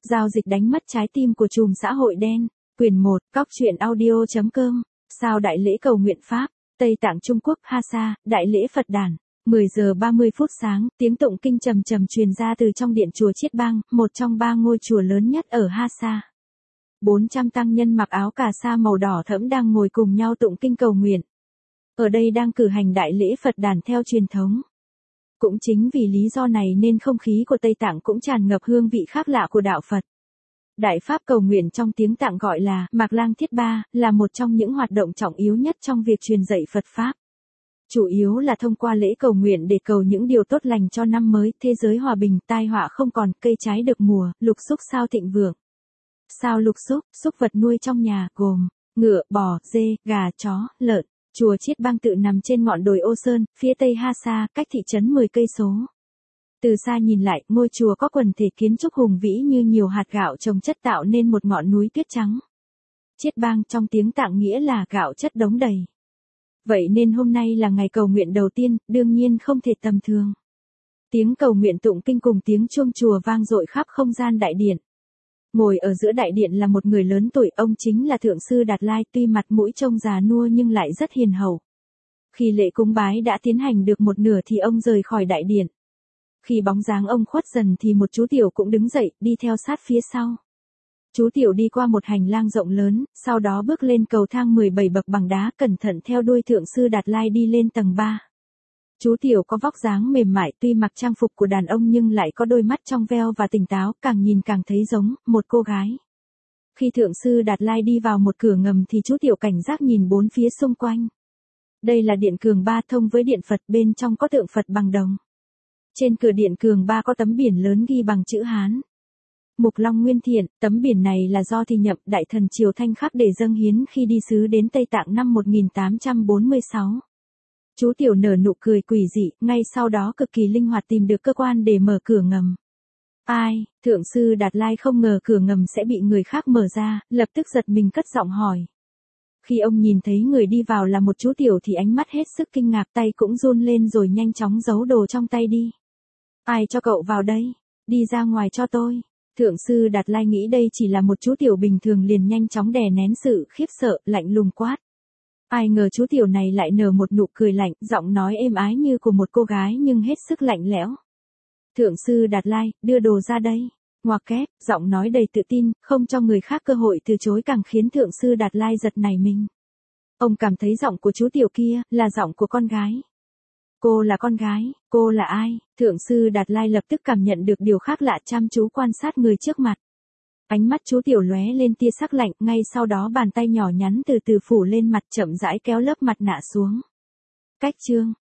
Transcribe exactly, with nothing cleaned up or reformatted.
Giao dịch đánh mất trái tim của trùm xã hội đen. Quyền một, cóc truyện audio chấm com. Sao đại lễ cầu nguyện Pháp, Tây Tạng Trung Quốc Hasa, đại lễ Phật đản. mười giờ ba mươi phút sáng, tiếng tụng kinh trầm trầm truyền ra từ trong điện chùa Chiết Bang, một trong ba ngôi chùa lớn nhất ở Hasa. bốn trăm tăng nhân mặc áo cà sa màu đỏ thẫm đang ngồi cùng nhau tụng kinh cầu nguyện. Ở đây đang cử hành đại lễ Phật đản theo truyền thống. Cũng chính vì lý do này nên không khí của Tây Tạng cũng tràn ngập hương vị khác lạ của đạo Phật. Đại pháp cầu nguyện trong tiếng Tạng gọi là Mạc Lang Thiết Ba, là một trong những hoạt động trọng yếu nhất trong việc truyền dạy Phật Pháp. Chủ yếu là thông qua lễ cầu nguyện để cầu những điều tốt lành cho năm mới, thế giới hòa bình, tai họa không còn, cây trái được mùa, lục xúc sao thịnh vượng. Sao lục xúc, xúc vật nuôi trong nhà, gồm ngựa, bò, dê, gà, chó, lợn. Chùa Chiết Bang tự nằm trên ngọn đồi Ô Sơn, phía tây Hasa, cách thị trấn mười cây số. Từ xa nhìn lại, ngôi chùa có quần thể kiến trúc hùng vĩ như nhiều hạt gạo chồng chất tạo nên một ngọn núi tuyết trắng. Chiết Bang trong tiếng Tạng nghĩa là gạo chất đống đầy. Vậy nên hôm nay là ngày cầu nguyện đầu tiên, đương nhiên không thể tầm thường. Tiếng cầu nguyện tụng kinh cùng tiếng chuông chùa vang dội khắp không gian đại điện. Ngồi ở giữa đại điện là một người lớn tuổi, ông chính là Thượng sư Đạt Lai, tuy mặt mũi trông già nua nhưng lại rất hiền hậu. Khi lễ cúng bái đã tiến hành được một nửa thì ông rời khỏi đại điện. Khi bóng dáng ông khuất dần thì một chú tiểu cũng đứng dậy, đi theo sát phía sau. Chú tiểu đi qua một hành lang rộng lớn, sau đó bước lên cầu thang mười bảy bậc bằng đá, cẩn thận theo đuôi Thượng sư Đạt Lai đi lên tầng ba. Chú tiểu có vóc dáng mềm mại, tuy mặc trang phục của đàn ông nhưng lại có đôi mắt trong veo và tỉnh táo, càng nhìn càng thấy giống một cô gái. Khi Thượng sư Đạt Lai đi vào một cửa ngầm thì chú tiểu cảnh giác nhìn bốn phía xung quanh. Đây là điện Cường Ba thông với điện Phật, bên trong có tượng Phật bằng đồng. Trên cửa điện Cường Ba có tấm biển lớn ghi bằng chữ Hán. Mục Long Nguyên Thiện, tấm biển này là do Thì Nhậm, đại thần triều Thanh khắc để dâng hiến khi đi sứ đến Tây Tạng năm một nghìn tám trăm bốn mươi sáu. Chú tiểu nở nụ cười quỷ dị, ngay sau đó cực kỳ linh hoạt tìm được cơ quan để mở cửa ngầm. Ai, Thượng sư Đạt Lai không ngờ cửa ngầm sẽ bị người khác mở ra, lập tức giật mình cất giọng hỏi. Khi ông nhìn thấy người đi vào là một chú tiểu thì ánh mắt hết sức kinh ngạc, tay cũng run lên rồi nhanh chóng giấu đồ trong tay đi. Ai cho cậu vào đây? Đi ra ngoài cho tôi. Thượng sư Đạt Lai nghĩ đây chỉ là một chú tiểu bình thường liền nhanh chóng đè nén sự khiếp sợ, lạnh lùng quát. Ai ngờ chú tiểu này lại nở một nụ cười lạnh, giọng nói êm ái như của một cô gái nhưng hết sức lạnh lẽo. Thượng sư Đạt Lai, đưa đồ ra đây. Ngoặc kép, giọng nói đầy tự tin, không cho người khác cơ hội từ chối càng khiến Thượng sư Đạt Lai giật nảy mình. Ông cảm thấy giọng của chú tiểu kia là giọng của con gái. Cô là con gái, cô là ai? Thượng sư Đạt Lai lập tức cảm nhận được điều khác lạ, chăm chú quan sát người trước mặt. Ánh mắt chú tiểu lóe lên tia sắc lạnh, ngay sau đó bàn tay nhỏ nhắn từ từ phủ lên mặt, chậm rãi kéo lớp mặt nạ xuống. Cách chương